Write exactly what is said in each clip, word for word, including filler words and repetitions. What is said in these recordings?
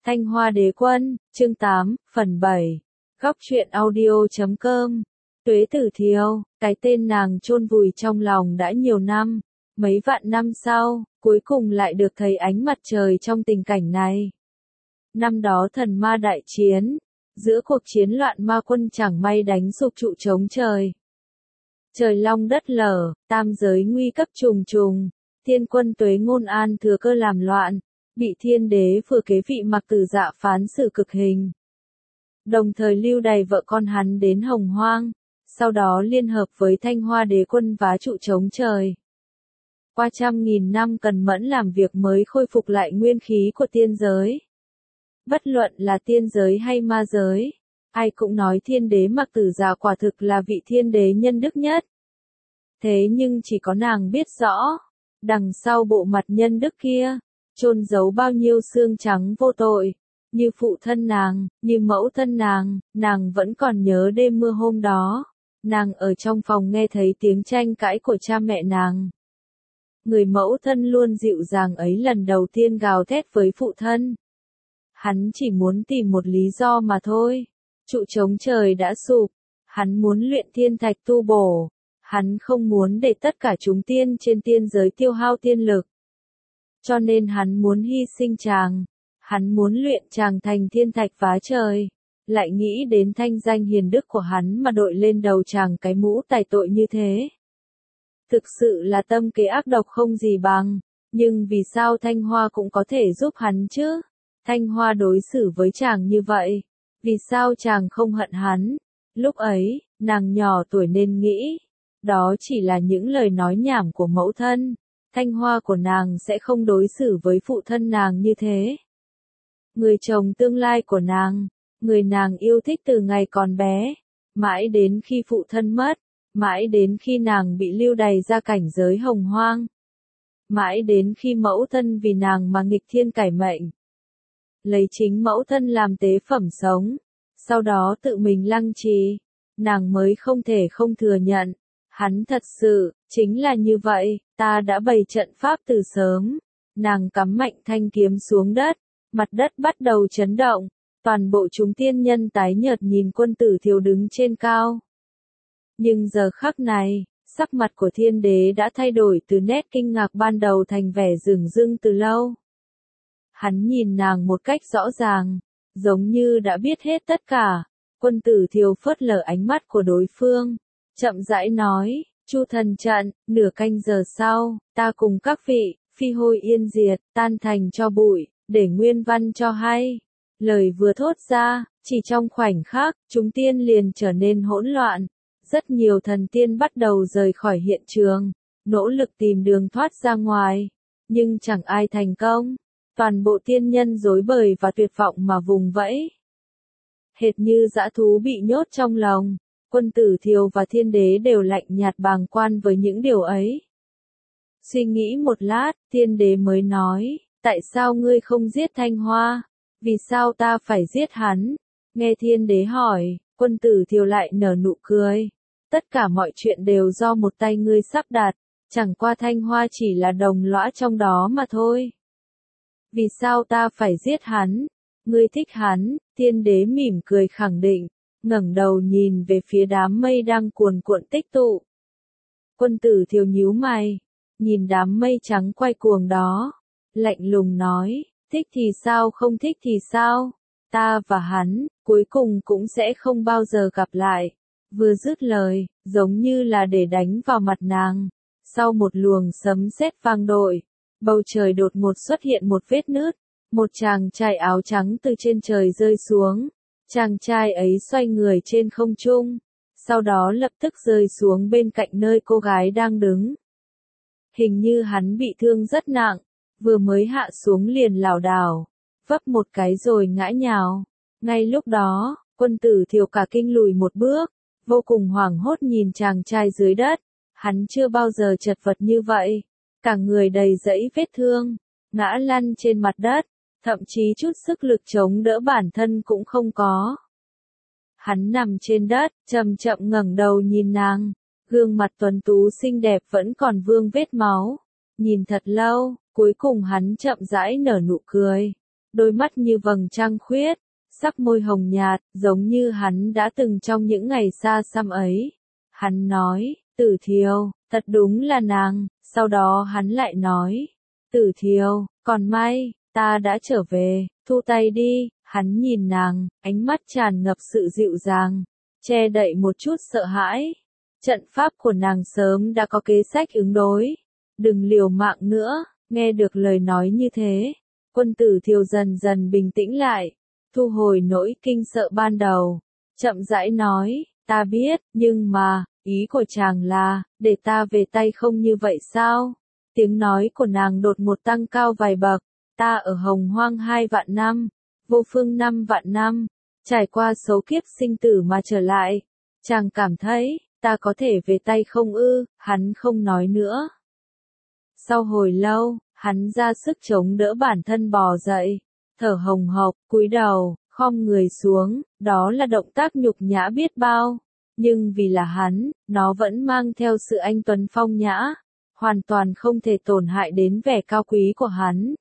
Thanh Hoa Đế Quân, chương tám, phần bảy. Góc truyện audio chấm com. Tuế Tử Thiêu, cái tên nàng chôn vùi trong lòng đã nhiều năm, mấy vạn năm sau, cuối cùng lại được thấy ánh mặt trời trong tình cảnh này. Năm đó thần ma đại chiến, giữa cuộc chiến loạn ma quân chẳng may đánh sụp trụ trống trời. Trời long đất lở, tam giới nguy cấp trùng trùng, thiên quân Tuế Ngôn An thừa cơ làm loạn, bị thiên đế vừa kế vị Mặc Tử Dạ phán xử cực hình. Đồng thời lưu đày vợ con hắn đến Hồng Hoang, sau đó liên hợp với Thanh Hoa Đế Quân vá trụ trống trời. Qua trăm nghìn năm cần mẫn làm việc mới khôi phục lại nguyên khí của tiên giới. Bất luận là tiên giới hay ma giới, ai cũng nói thiên đế Mặc Tử Dạ quả thực là vị thiên đế nhân đức nhất. Thế nhưng chỉ có nàng biết rõ, đằng sau bộ mặt nhân đức kia, chôn giấu bao nhiêu xương trắng vô tội, như phụ thân nàng, như mẫu thân nàng, nàng vẫn còn nhớ đêm mưa hôm đó, nàng ở trong phòng nghe thấy tiếng tranh cãi của cha mẹ nàng. Người mẫu thân luôn dịu dàng ấy lần đầu tiên gào thét với phụ thân. Hắn chỉ muốn tìm một lý do mà thôi, trụ trống trời đã sụp, hắn muốn luyện thiên thạch tu bổ, hắn không muốn để tất cả chúng tiên trên tiên giới tiêu hao tiên lực. Cho nên hắn muốn hy sinh chàng, hắn muốn luyện chàng thành thiên thạch phá trời, lại nghĩ đến thanh danh hiền đức của hắn mà đội lên đầu chàng cái mũ tài tội như thế. Thực sự là tâm kế ác độc không gì bằng, nhưng vì sao Thanh Hoa cũng có thể giúp hắn chứ? Thanh Hoa đối xử với chàng như vậy, vì sao chàng không hận hắn? Lúc ấy, nàng nhỏ tuổi nên nghĩ, đó chỉ là những lời nói nhảm của mẫu thân. Thanh Hoa của nàng sẽ không đối xử với phụ thân nàng như thế. Người chồng tương lai của nàng, người nàng yêu thích từ ngày còn bé, mãi đến khi phụ thân mất, mãi đến khi nàng bị lưu đày ra cảnh giới Hồng Hoang, mãi đến khi mẫu thân vì nàng mà nghịch thiên cải mệnh, lấy chính mẫu thân làm tế phẩm sống, sau đó tự mình lăng trì, nàng mới không thể không thừa nhận. Hắn thật sự, chính là như vậy, ta đã bày trận pháp từ sớm. Nàng cắm mạnh thanh kiếm xuống đất, mặt đất bắt đầu chấn động, toàn bộ chúng tiên nhân tái nhợt nhìn Quân Tử Thiêu đứng trên cao. Nhưng giờ khắc này, sắc mặt của thiên đế đã thay đổi từ nét kinh ngạc ban đầu thành vẻ dửng dưng từ lâu. Hắn nhìn nàng một cách rõ ràng, giống như đã biết hết tất cả. Quân Tử Thiêu phớt lờ ánh mắt của đối phương, chậm rãi nói, Chu thần trận, nửa canh giờ sau, ta cùng các vị, phi hôi yên diệt, tan thành cho bụi, để nguyên văn cho hay. Lời vừa thốt ra, chỉ trong khoảnh khắc, chúng tiên liền trở nên hỗn loạn. Rất nhiều thần tiên bắt đầu rời khỏi hiện trường, nỗ lực tìm đường thoát ra ngoài, nhưng chẳng ai thành công. Toàn bộ tiên nhân rối bời và tuyệt vọng mà vùng vẫy. Hệt như dã thú bị nhốt trong lồng. Quân Tử Thiêu và thiên đế đều lạnh nhạt bàng quan với những điều ấy. Suy nghĩ một lát, thiên đế mới nói, tại sao ngươi không giết Thanh Hoa? Vì sao ta phải giết hắn? Nghe thiên đế hỏi, Quân Tử Thiêu lại nở nụ cười. Tất cả mọi chuyện đều do một tay ngươi sắp đặt, chẳng qua Thanh Hoa chỉ là đồng lõa trong đó mà thôi. Vì sao ta phải giết hắn? Ngươi thích hắn, thiên đế mỉm cười khẳng định. Ngẩng đầu nhìn về phía đám mây đang cuồn cuộn tích tụ. Quân Tử Thiêu nhíu mày, nhìn đám mây trắng quay cuồng đó, lạnh lùng nói, thích thì sao không thích thì sao, ta và hắn, cuối cùng cũng sẽ không bao giờ gặp lại. Vừa dứt lời, giống như là để đánh vào mặt nàng, sau một luồng sấm sét vang dội, bầu trời đột ngột xuất hiện một vết nứt, một chàng trai áo trắng từ trên trời rơi xuống. Chàng trai ấy xoay người trên không trung, sau đó lập tức rơi xuống bên cạnh nơi cô gái đang đứng. Hình như hắn bị thương rất nặng, vừa mới hạ xuống liền lảo đảo, vấp một cái rồi ngã nhào. Ngay lúc đó, Quân Tử Thiêu cả kinh lùi một bước, vô cùng hoảng hốt nhìn chàng trai dưới đất. Hắn chưa bao giờ chật vật như vậy, cả người đầy dẫy vết thương, ngã lăn trên mặt đất. Thậm chí chút sức lực chống đỡ bản thân cũng không có. Hắn nằm trên đất, chậm chậm ngẩng đầu nhìn nàng, gương mặt tuấn tú xinh đẹp vẫn còn vương vết máu. Nhìn thật lâu, cuối cùng hắn chậm rãi nở nụ cười. đôi mắt như vầng trăng khuyết, sắc môi hồng nhạt, giống như hắn đã từng trong những ngày xa xăm ấy. Hắn nói, Tử Thiều, thật đúng là nàng, sau đó hắn lại nói, Tử Thiều, còn may, ta đã trở về, thu tay đi, hắn nhìn nàng, ánh mắt tràn ngập sự dịu dàng, che đậy một chút sợ hãi. Trận pháp của nàng sớm đã có kế sách ứng đối, đừng liều mạng nữa, nghe được lời nói như thế. Quân Tử Thiều dần dần bình tĩnh lại, thu hồi nỗi kinh sợ ban đầu, chậm rãi nói, ta biết, nhưng mà, ý của chàng là, để ta về tay không như vậy sao? Tiếng nói của nàng đột ngột tăng cao vài bậc, ta ở Hồng Hoang hai vạn năm, vô phương năm vạn năm, trải qua số kiếp sinh tử mà trở lại, chàng cảm thấy, ta có thể về tay không ư? Hắn không nói nữa. Sau hồi lâu, hắn ra sức chống đỡ bản thân bò dậy, thở hồng hộc, cúi đầu, khom người xuống, đó là động tác nhục nhã biết bao, nhưng vì là hắn, nó vẫn mang theo sự anh tuấn phong nhã, hoàn toàn không thể tổn hại đến vẻ cao quý của hắn.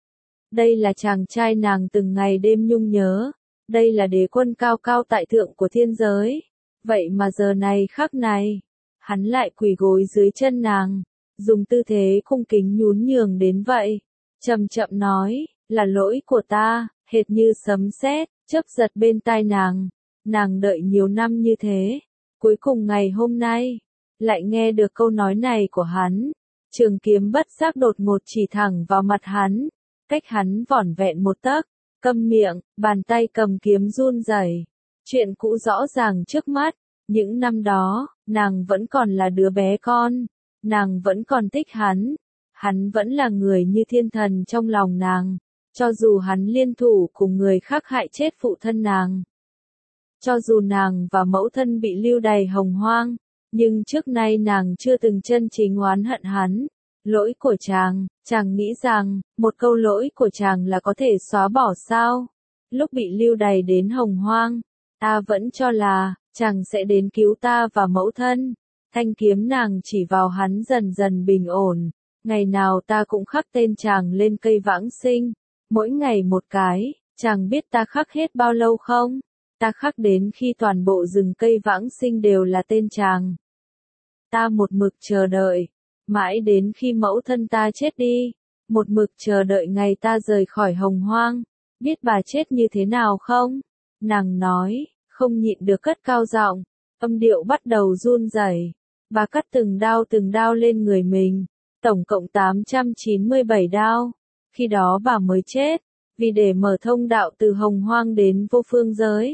Đây là chàng trai nàng từng ngày đêm nhung nhớ, đây là đế quân cao cao tại thượng của thiên giới, vậy mà giờ này khắc này, hắn lại quỳ gối dưới chân nàng, dùng tư thế cung kính nhún nhường đến vậy, chậm chậm nói, là lỗi của ta, hệt như sấm sét, chớp giật bên tai nàng, nàng đợi nhiều năm như thế, cuối cùng ngày hôm nay, lại nghe được câu nói này của hắn, trường kiếm bất giác đột ngột chỉ thẳng vào mặt hắn, cách hắn vỏn vẹn một tấc, câm miệng, bàn tay cầm kiếm run rẩy. Chuyện cũ rõ ràng trước mắt, những năm đó, nàng vẫn còn là đứa bé con, nàng vẫn còn thích hắn, hắn vẫn là người như thiên thần trong lòng nàng, cho dù hắn liên thủ cùng người khác hại chết phụ thân nàng. Cho dù nàng và mẫu thân bị lưu đày hồng hoang, nhưng trước nay nàng chưa từng chân chính oán hận hắn. Lỗi của chàng, chàng nghĩ rằng, một câu lỗi của chàng là có thể xóa bỏ sao? Lúc bị lưu đày đến hồng hoang, ta vẫn cho là, chàng sẽ đến cứu ta và mẫu thân. Thanh kiếm nàng chỉ vào hắn dần dần bình ổn, ngày nào ta cũng khắc tên chàng lên cây vãng sinh, mỗi ngày một cái, chàng biết ta khắc hết bao lâu không? Ta khắc đến khi toàn bộ rừng cây vãng sinh đều là tên chàng. Ta một mực chờ đợi, mãi đến khi mẫu thân ta chết đi, một mực chờ đợi ngày ta rời khỏi hồng hoang, biết bà chết như thế nào không? Nàng nói, không nhịn được cất cao giọng, âm điệu bắt đầu run rẩy. Bà cắt từng đao từng đao lên người mình, tổng cộng tám trăm chín mươi bảy đao, khi đó bà mới chết, vì để mở thông đạo từ hồng hoang đến vô phương giới.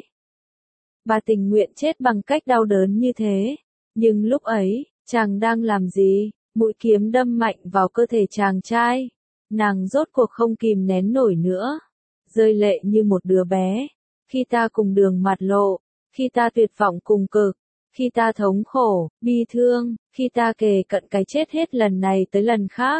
Bà tình nguyện chết bằng cách đau đớn như thế, nhưng lúc ấy, chàng đang làm gì? Mũi kiếm đâm mạnh vào cơ thể chàng trai, nàng rốt cuộc không kìm nén nổi nữa, rơi lệ như một đứa bé. Khi ta cùng đường mặt lộ, khi ta tuyệt vọng cùng cực, khi ta thống khổ, bi thương, khi ta kề cận cái chết hết lần này tới lần khác.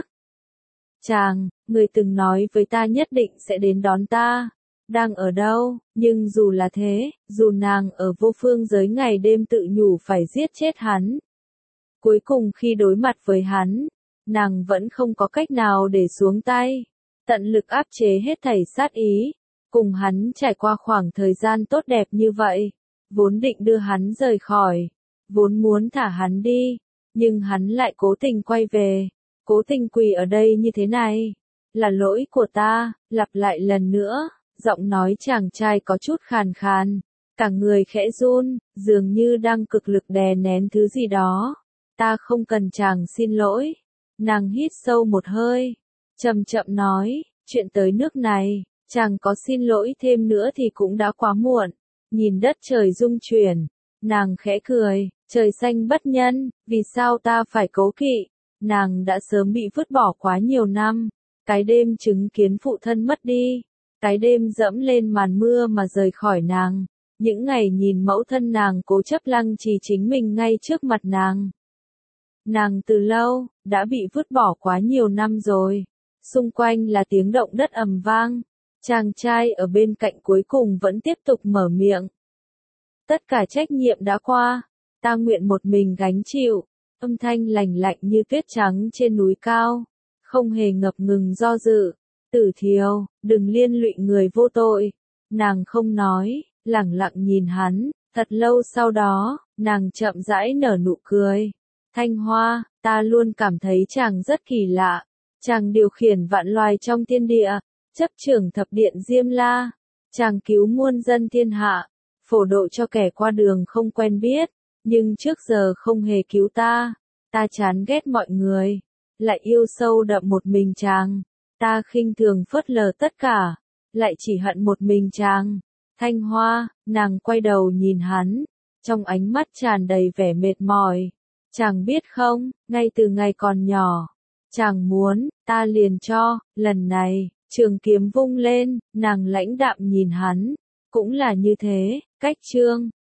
Chàng, người từng nói với ta nhất định sẽ đến đón ta, đang ở đâu? Nhưng dù là thế, dù nàng ở vô phương giới ngày đêm tự nhủ phải giết chết hắn, cuối cùng khi đối mặt với hắn, nàng vẫn không có cách nào để xuống tay, tận lực áp chế hết thảy sát ý, cùng hắn trải qua khoảng thời gian tốt đẹp như vậy, vốn định đưa hắn rời khỏi, vốn muốn thả hắn đi, nhưng hắn lại cố tình quay về, cố tình quỳ ở đây như thế này, là lỗi của ta. Lặp lại lần nữa, giọng nói chàng trai có chút khàn khàn, cả người khẽ run, dường như đang cực lực đè nén thứ gì đó. Ta không cần chàng xin lỗi. Nàng hít sâu một hơi, chậm chậm nói, chuyện tới nước này, chàng có xin lỗi thêm nữa thì cũng đã quá muộn. Nhìn đất trời rung chuyển, nàng khẽ cười, trời xanh bất nhân, vì sao ta phải cố kỵ? Nàng đã sớm bị vứt bỏ quá nhiều năm, cái đêm chứng kiến phụ thân mất đi, cái đêm dẫm lên màn mưa mà rời khỏi nàng, những ngày nhìn mẫu thân nàng cố chấp lăng trì chính mình ngay trước mặt nàng. Nàng từ lâu, đã bị vứt bỏ quá nhiều năm rồi. Xung quanh là tiếng động đất ầm vang. Chàng trai ở bên cạnh cuối cùng vẫn tiếp tục mở miệng. Tất cả trách nhiệm đã qua. Ta nguyện một mình gánh chịu. Âm thanh lành lạnh như tuyết trắng trên núi cao. Không hề ngập ngừng do dự. Tử Thiều, đừng liên lụy người vô tội. Nàng không nói, lẳng lặng nhìn hắn, thật lâu sau đó, nàng chậm rãi nở nụ cười. Thanh Hoa, ta luôn cảm thấy chàng rất kỳ lạ. Chàng điều khiển vạn loài trong thiên địa, chấp trưởng thập điện Diêm La. Chàng cứu muôn dân thiên hạ, phổ độ cho kẻ qua đường không quen biết, nhưng trước giờ không hề cứu ta. Ta chán ghét mọi người, lại yêu sâu đậm một mình chàng. Ta khinh thường phớt lờ tất cả, lại chỉ hận một mình chàng. Thanh Hoa, nàng quay đầu nhìn hắn, trong ánh mắt tràn đầy vẻ mệt mỏi. Chàng biết không, ngay từ ngày còn nhỏ, chàng muốn, ta liền cho, lần này, trường kiếm vung lên, nàng lãnh đạm nhìn hắn, cũng là như thế, cách chương.